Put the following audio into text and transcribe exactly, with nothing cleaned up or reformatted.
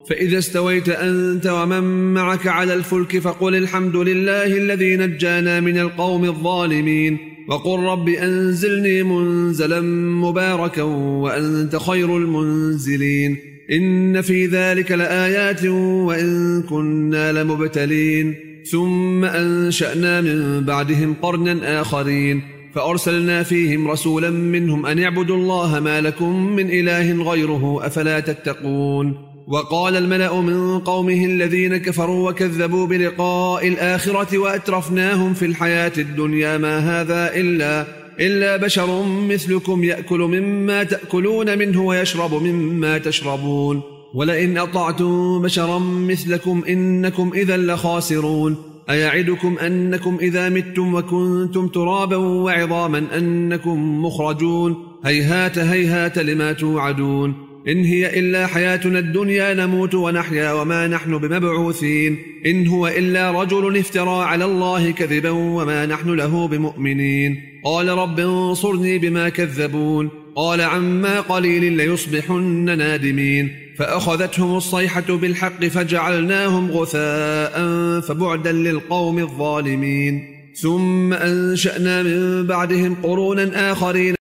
فإذا استويت أنت ومن معك على الفلك فقل الحمد لله الذي نجانا من القوم الظالمين وقل رب أنزلني منزلا مباركا وأنت خير المنزلين إن في ذلك لآيات وإن كنا لمبتلين ثم أنشأنا من بعدهم قرنا آخرين فأرسلنا فيهم رسولا منهم أن اعبدوا الله ما لكم من إله غيره أفلا تتقون وقال الملأ من قومه الذين كفروا وكذبوا بلقاء الآخرة وأترفناهم في الحياة الدنيا ما هذا إلا, إلا بشر مثلكم يأكل مما تأكلون منه ويشرب مما تشربون ولئن أطعتم بشرا مثلكم إنكم إذا لخاسرون أيعدكم أنكم إذا متم وكنتم ترابا وعظاما أنكم مخرجون هيهات هيهات لما توعدون إن هي إلا حياتنا الدنيا نموت ونحيا وما نحن بمبعوثين إن هو إلا رجل افترى على الله كذبا وما نحن له بمؤمنين قال رب انصرني بما كذبون قال عما قليل ليصبحن نادمين فأخذتهم الصيحة بالحق فجعلناهم غثاء فبعدا للقوم الظالمين ثم أنشأنا من بعدهم قرونا آخرين